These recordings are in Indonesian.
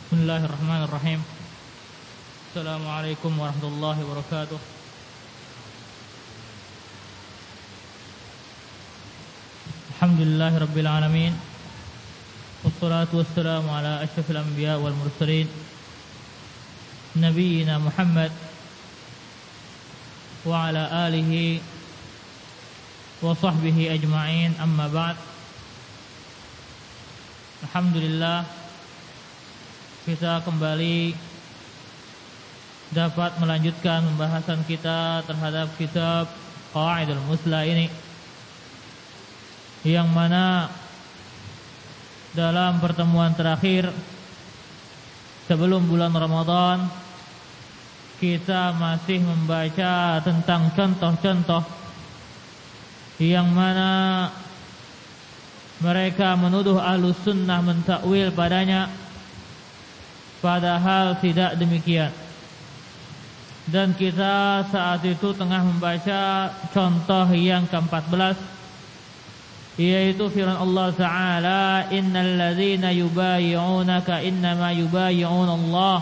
Bismillahirrahmanirrahim. Assalamualaikum warahmatullahi wabarakatuh. Alhamdulillahirabbil alamin. Wassalatu wassalamu ala asyrafil anbiya wal mursalin nabiyina Muhammad wa ala alihi wa sahbihi ajma'in, amma ba'd. Alhamdulillah, kita kembali dapat melanjutkan pembahasan kita terhadap kitab Qawaidul Musla ini, yang mana dalam pertemuan terakhir sebelum bulan Ramadan kita masih membaca tentang contoh-contoh yang mana mereka menuduh Ahlus Sunnah mentakwil padanya, padahal tidak demikian. Dan kita saat itu tengah membaca contoh yang ke-14, yaitu firman Allah Ta'ala, innal ladzina yubayyi'unaka innama yubayyi'una Allah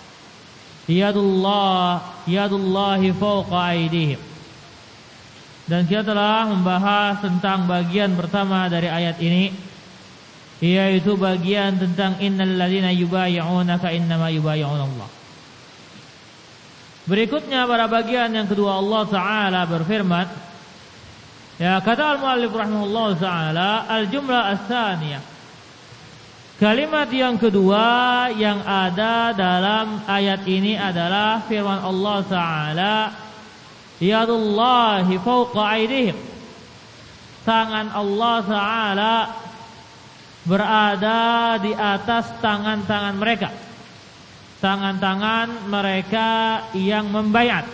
yadullahi fawqa aydihim. Dan kita telah membahas tentang bagian pertama dari ayat ini, yaitu bagian tentang innal ladzina yubayyi'unaka innama yubayyi'una Allah. Berikutnya pada bagian yang kedua Allah Ta'ala berfirman, ya, kata al-muallif rahimahullah ta'ala, al-jumlah as-saniyah, kalimat yang kedua yang ada dalam ayat ini adalah firman Allah Ta'ala, yadullahi fawqa aydihim, tangan Allah Ta'ala berada di atas tangan-tangan mereka, tangan-tangan mereka yang membaiat.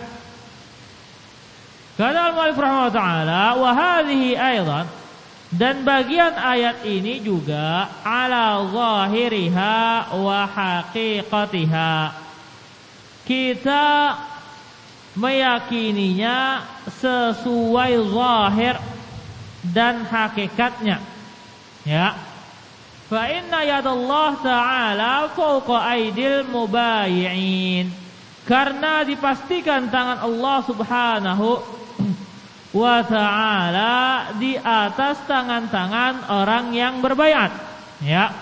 Kata al-muallif rahimahullah ta'ala, wa hadhihi aidan, dan bagian ayat ini juga ala zahiriha wa haqiqatiha, kita meyakininya sesuai zahir dan hakikatnya, ya. Fa inna yadallah ta'ala fawqa aydil mubayyi'in, karena dipastikan tangan Allah Subhanahu wa ta'ala di atas tangan-tangan orang yang berbaiat, ya.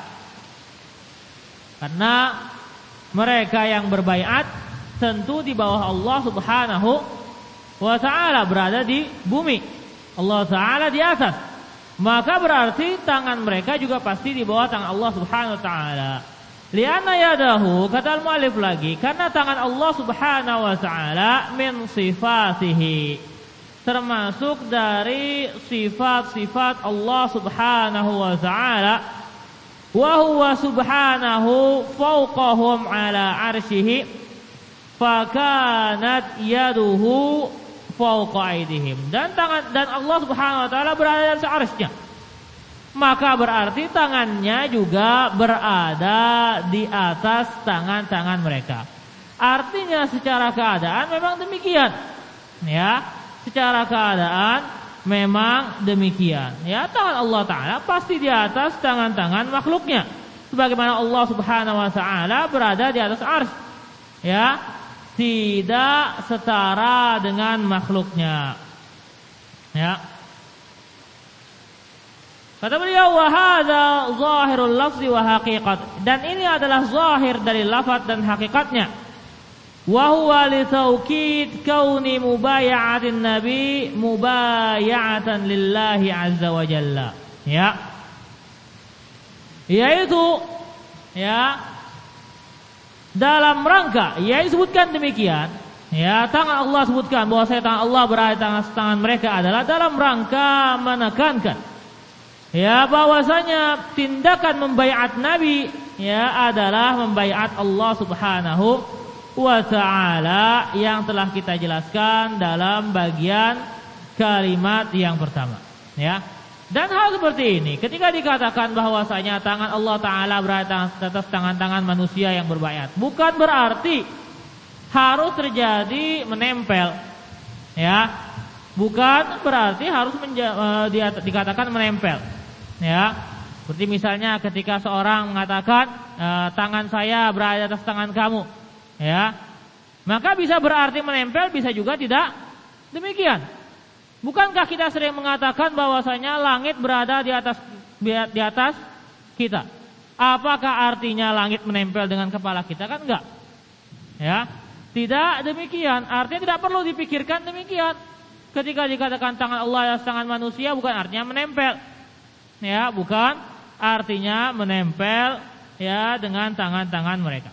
Karena mereka yang berbaiat tentu di bawah Allah Subhanahu wa ta'ala, berada di bumi, Allah Ta'ala di atas, maka berarti tangan mereka juga pasti di bawah tangan Allah Subhanahu wa ta'ala. Lianna yadahu, kata al-mu'allif lagi, karena tangan Allah Subhanahu wa ta'ala min sifatihi, termasuk dari sifat-sifat Allah Subhanahu wa ta'ala, wa huwa subhanahu fawqahum ala arsyihi, fakanat yaduhu fawqa aydihim, dan Allah Subhanahu wa ta'ala berada di atas arsy-Nya, maka berarti tangannya juga berada di atas tangan-tangan mereka. Artinya secara keadaan memang demikian, ya, secara keadaan memang demikian, ya. Tangan Allah Ta'ala pasti di atas tangan-tangan makhluknya, sebagaimana Allah Subhanahu wa ta'ala berada di atas arsy, ya, tidak setara dengan makhluknya, ya. Kata beliau, wa hadza zahirul lafzi wa haqiqat, dan ini adalah zahir dari lafaz dan hakikatnya. Wa huwa li taukid kauni mubaya'atin nabi mubaya'atan lillahi azza wa jalla, ya, yaitu, ya, dalam rangka, ya, disebutkan demikian, ya, tangan Allah sebutkan bahwa tangan Allah berada di atas tangan mereka adalah dalam rangka menekankan, ya, bahwasanya tindakan membaiat Nabi, ya, adalah membaiat Allah Subhanahu wa ta'ala yang telah kita jelaskan dalam bagian kalimat yang pertama, ya. Dan hal seperti ini ketika dikatakan bahwasanya tangan Allah Ta'ala berada di atas tangan-tangan manusia yang berbaiat, bukan berarti harus terjadi menempel, ya, bukan berarti harus dikatakan menempel, ya. Seperti misalnya ketika seorang mengatakan tangan saya berada di atas tangan kamu, ya, maka bisa berarti menempel, bisa juga tidak demikian. Bukankah kita sering mengatakan bahwasanya langit berada di atas kita? Apakah artinya langit menempel dengan kepala kita? Kan enggak. Ya, tidak demikian. Artinya tidak perlu dipikirkan demikian. Ketika dikatakan tangan Allah atas tangan manusia, bukan artinya menempel. Ya, bukan artinya menempel ya dengan tangan-tangan mereka.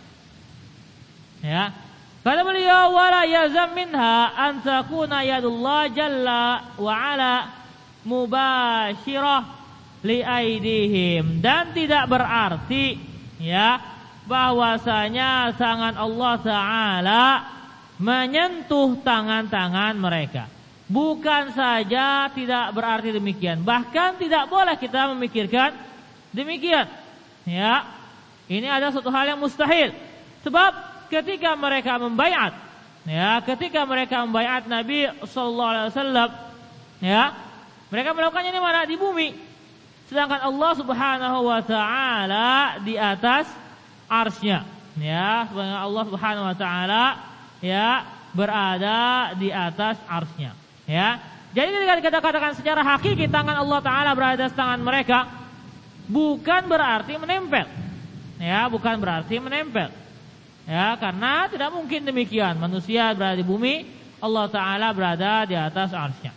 Ya. Kata beliau, wala yazam minha an takuna yadullah jalla wa ala mubashirah li aidihim, dan tidak berarti ya bahwasanya tangan Allah Ta'ala menyentuh tangan-tangan mereka. Bukan saja tidak berarti demikian, bahkan tidak boleh kita memikirkan demikian. Ya, ini ada suatu hal yang mustahil. Sebab ketika mereka membaiat, ya, ketika mereka membaiat Nabi sallallahu alaihi wasallam, ya, mereka melakukannya di mana? Di bumi. Sedangkan Allah Subhanahu wa taala di atas arsy-Nya. Ya, sedangkan Allah Subhanahu wa taala ya berada di atas arsy-Nya. Ya. Jadi ketika kita katakan secara hakiki tangan Allah Ta'ala berada di tangan mereka, bukan berarti menempel. Ya, bukan berarti menempel. Ya, karena tidak mungkin demikian. Manusia berada di bumi, Allah Ta'ala berada di atas arsy-Nya.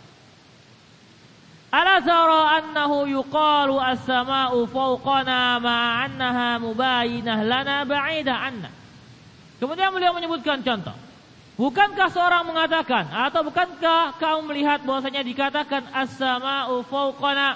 Ala tara annahu yuqalu as-sama'u fawqana ma'annaha mubayinah lana ba'idah anna. Kemudian beliau menyebutkan contoh. Bukankah seorang mengatakan, atau bukankah kamu melihat bahwasanya dikatakan as-sama'u fawqana,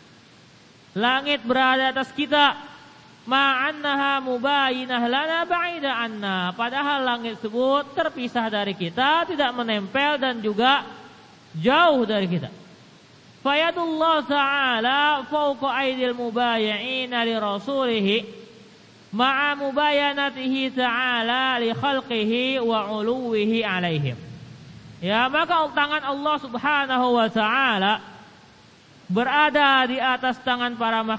langit berada atas kita, ma'annaha mubayinah lana ba'ida anna, padahal langit tersebut terpisah dari kita, tidak menempel dan juga jauh dari kita. Fayadullah ta'ala fawqa aidil mubayi'ina li rasulihi ma'a mubayanatihi ta'ala li khalqihi wa uluwihi alaihim. Ya, maka tangan Allah Subhanahu wa ta'ala berada di atas tangan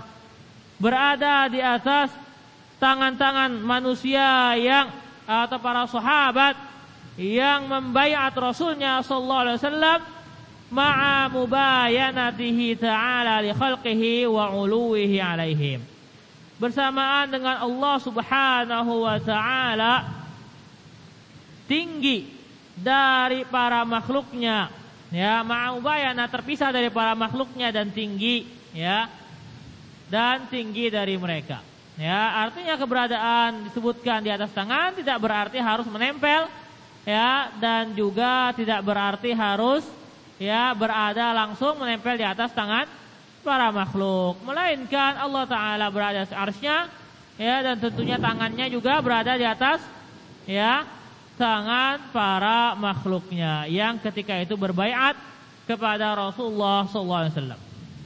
berada di atas tangan-tangan manusia yang atau para sahabat yang membaiat Rasulnya sallallahu alaihi wasallam ma'a mubayanatihi ta'ala li khalqihi wa uluwihi alaihim, bersamaan dengan Allah Subhanahu wa ta'ala tinggi dari para makhluknya, ya, ma'ubayana terpisah dari para makhluknya dan tinggi, ya, dan tinggi dari mereka. Ya, artinya keberadaan disebutkan di atas tangan tidak berarti harus menempel, ya, dan juga tidak berarti harus ya berada langsung menempel di atas tangan para makhluk, melainkan Allah Ta'ala berada di arsy-Nya, ya, dan tentunya tangannya juga berada di atas ya tangan para makhluknya yang ketika itu berbaiat kepada Rasulullah SAW.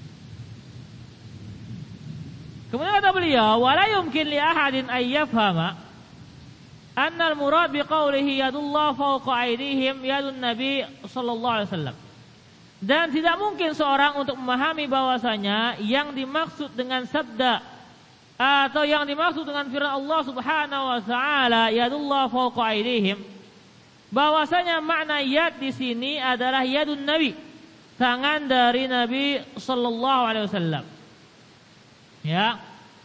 Kemudian kata beliau, wala yumkin li ahadin an yafhama anna al-murad biqaulihi yadullah fawqa aydihim yadun nabi sallallahu alaihi wasallam. Dan tidak mungkin seorang untuk memahami bahwasanya yang dimaksud dengan sabda atau yang dimaksud dengan firman Allah Subhanahu wa taala yadullah fawqa aydihim, bahwasanya makna yad di sini adalah yadun nabi, tangan dari Nabi sallallahu alaihi wasallam. Ya.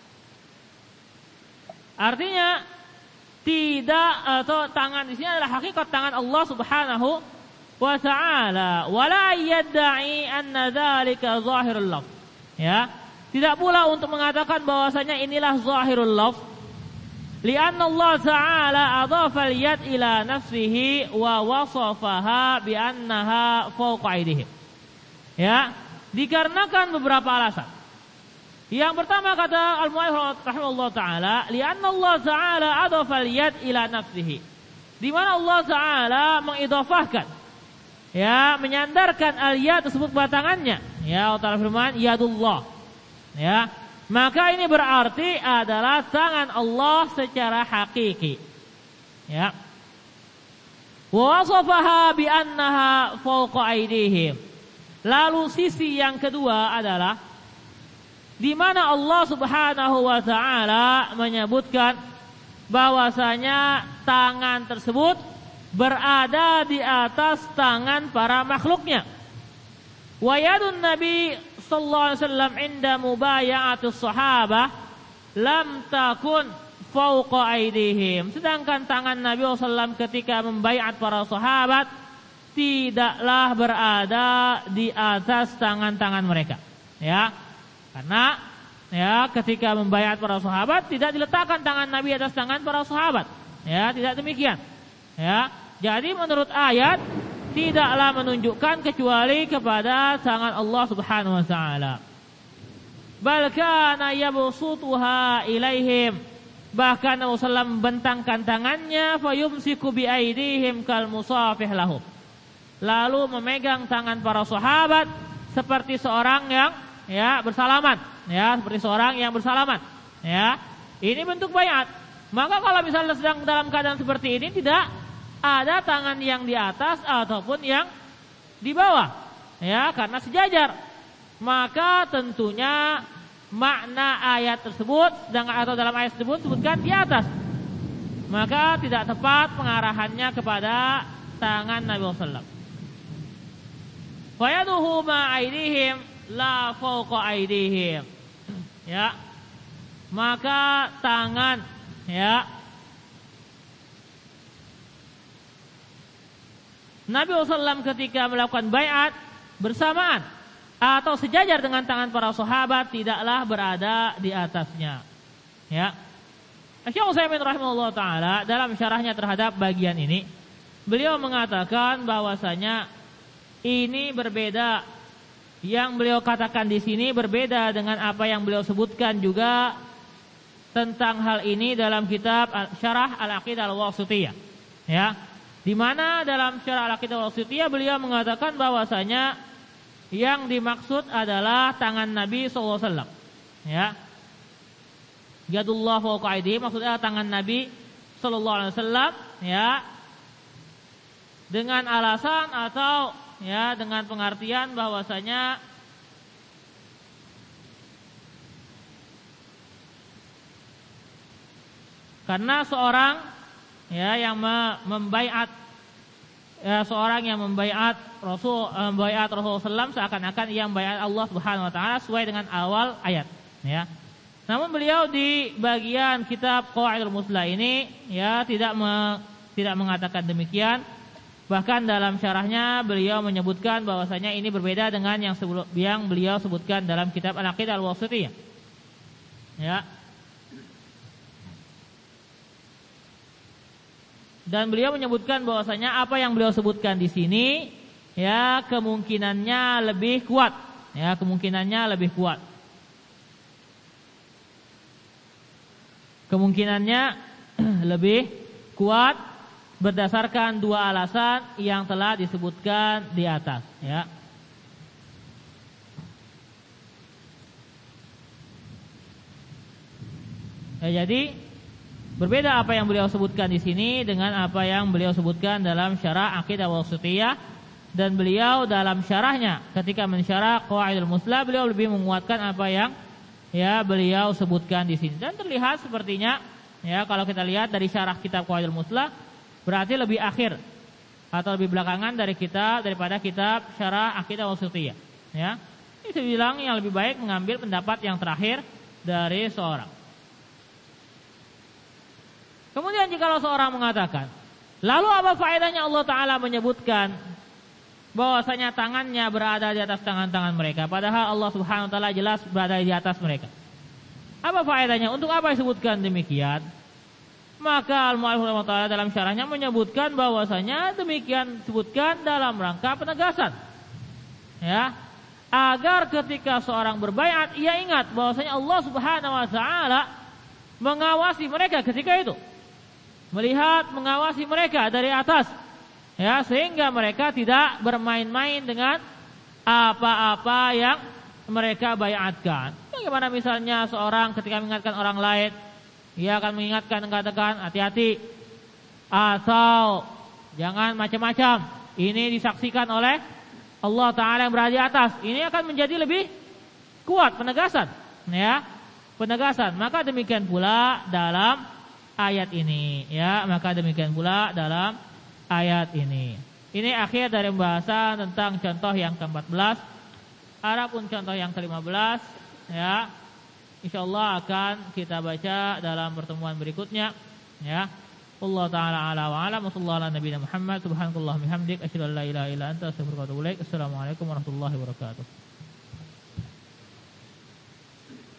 Artinya tidak, atau tangan di sini adalah hakikat tangan Allah Subhanahu wa ta'ala, wala yadda'i anna dzalika zahirul lafz. Ya, tidak pula untuk mengatakan bahwasanya inilah zahirul lafz, li'anna Allah ta'ala adhafa al-yad ila nafsihi wa wasafaha bi annaha fawqa aydihim. Ya, dikarenakan beberapa alasan. Yang pertama kata al-mu'allif rahimahullah ta'ala, li'anna Allah ta'ala adhafa al-yad ila nafsihi, di mana Allah ta'ala mengidhafahkan, ya, menyandarkan al-yad tersebut pada tangannya. Ya, Allah Ta'ala firman yadullah. Ya, maka ini berarti adalah tangan Allah secara hakiki. Ya. Wa wasafaha bi annaha fawqa aydihim. Lalu sisi yang kedua adalah di mana Allah Subhanahu wa taala menyebutkan bahwasanya tangan tersebut berada di atas tangan para makhluknya. Wa yadun Nabi sallallahu alaihi wasallam inda mubaya'atus sahabah lam takun fauqa aydihim. Sedangkan tangan Nabi SAW ketika membaiat para sahabat tidaklah berada di atas tangan-tangan mereka. Ya. Karena ya ketika membaiat para sahabat tidak diletakkan tangan Nabi atas tangan para sahabat. Ya, tidak demikian. Ya. Jadi menurut ayat tidaklah menunjukkan kecuali kepada tangan Allah Subhanahu wa taala. Bal kana yabsutuha ilaihim. Bahkan Nabi sallallahu membentangkan tangannya fayumsiku bi aidihim kal musafih lahum. Lalu memegang tangan para sahabat seperti seorang yang ya bersalaman, ya, seperti seorang yang bersalaman. Ya. Ini bentuk baiat. Maka kalau misalnya sedang dalam keadaan seperti ini tidak ada tangan yang di atas ataupun yang di bawah, ya, karena sejajar. Maka tentunya makna ayat tersebut atau dalam ayat tersebut sebutkan di atas. Maka tidak tepat pengarahannya kepada tangan Nabi sallallahu alaihi wasallam. Fa yaduhu ma aidihim la fawqa aidihim. Ya. Maka tangan ya Nabi SAW ketika melakukan baiat bersamaan atau sejajar dengan tangan para sahabat tidaklah berada di atasnya. Ya. Syekh Utsaimin rahimahullah taala dalam syarahnya terhadap bagian ini beliau mengatakan bahwasanya ini berbeda. Yang beliau katakan di sini berbeda dengan apa yang beliau sebutkan juga tentang hal ini dalam kitab Syarah Al-Aqidah Al-Wasithiyah. Ya. Di mana dalam Syarah Al-Aqidah Al-Wasithiyah beliau mengatakan bahwasanya yang dimaksud adalah tangan Nabi sallallahu alaihi wasallam. Ya. Yadullah fawqa aydihim maksudnya tangan Nabi sallallahu alaihi wasallam, ya. Dengan alasan atau ya dengan pengertian bahwasanya karena seorang ya yang membaiat ya seorang yang membaiat Rasulullah SAW seakan-akan ia membaiat Allah Subhanahu wa taala sesuai dengan awal ayat, ya. Namun beliau di bagian kitab Qawaidul Muslah ini ya tidak mengatakan demikian. Bahkan dalam syarahnya beliau menyebutkan bahwasanya ini berbeda dengan yang beliau sebutkan dalam kitab Al-Aqidah Al-Wasithiyah. Ya. Dan beliau menyebutkan bahwasanya apa yang beliau sebutkan di sini ya kemungkinannya lebih kuat, ya kemungkinannya lebih kuat. Kemungkinannya lebih kuat berdasarkan dua alasan yang telah disebutkan di atas, ya. Ya, jadi berbeda apa yang beliau sebutkan di sini dengan apa yang beliau sebutkan dalam Syarah Aqidah Wasithiyah, dan beliau dalam syarahnya ketika mensyarah Qawaidul Muslah beliau lebih menguatkan apa yang ya beliau sebutkan di sini. Dan terlihat sepertinya ya kalau kita lihat dari syarah kitab Qawaidul Muslah berarti lebih akhir atau lebih belakangan daripada kitab Syarah Aqidah Wasithiyah, ya. Ini saya bilang yang lebih baik mengambil pendapat yang terakhir dari seorang. Kemudian jikalau seorang mengatakan, lalu apa faedahnya Allah Ta'ala menyebutkan bahwasanya tangannya berada di atas tangan-tangan mereka, padahal Allah Subhanahu Wa Ta'ala jelas berada di atas mereka. Apa faedahnya? Untuk apa disebutkan demikian? Maka Al-Mu'allif rahimahullah dalam syarahnya menyebutkan bahwasanya demikian disebutkan dalam rangka penegasan, ya, agar ketika seorang berbaiat ia ingat bahwasanya Allah Subhanahu Wa Ta'ala mengawasi mereka ketika itu. Melihat mengawasi mereka dari atas, ya, sehingga mereka tidak bermain-main dengan apa-apa yang mereka baiatkan. Bagaimana misalnya seorang ketika mengingatkan orang lain, ia akan mengingatkan dan katakan hati-hati atau jangan macam-macam. Ini disaksikan oleh Allah Ta'ala yang berada di atas. Ini akan menjadi lebih kuat penegasan, ya, penegasan. Maka demikian pula dalam ayat ini, ya, maka demikian pula dalam ayat ini. Ini akhir dari pembahasan tentang contoh yang ke-14. Adapun contoh yang ke-15, ya, insyaallah akan kita baca dalam pertemuan berikutnya, ya. Allah taala ala wa alam wa sallallahu ala nabiyina Muhammad subhanakallahumma bihamdik asyhadu an la ilaha illa anta astaghfiruka wa atubu ilaik. Assalamualaikum warahmatullahi wabarakatuh.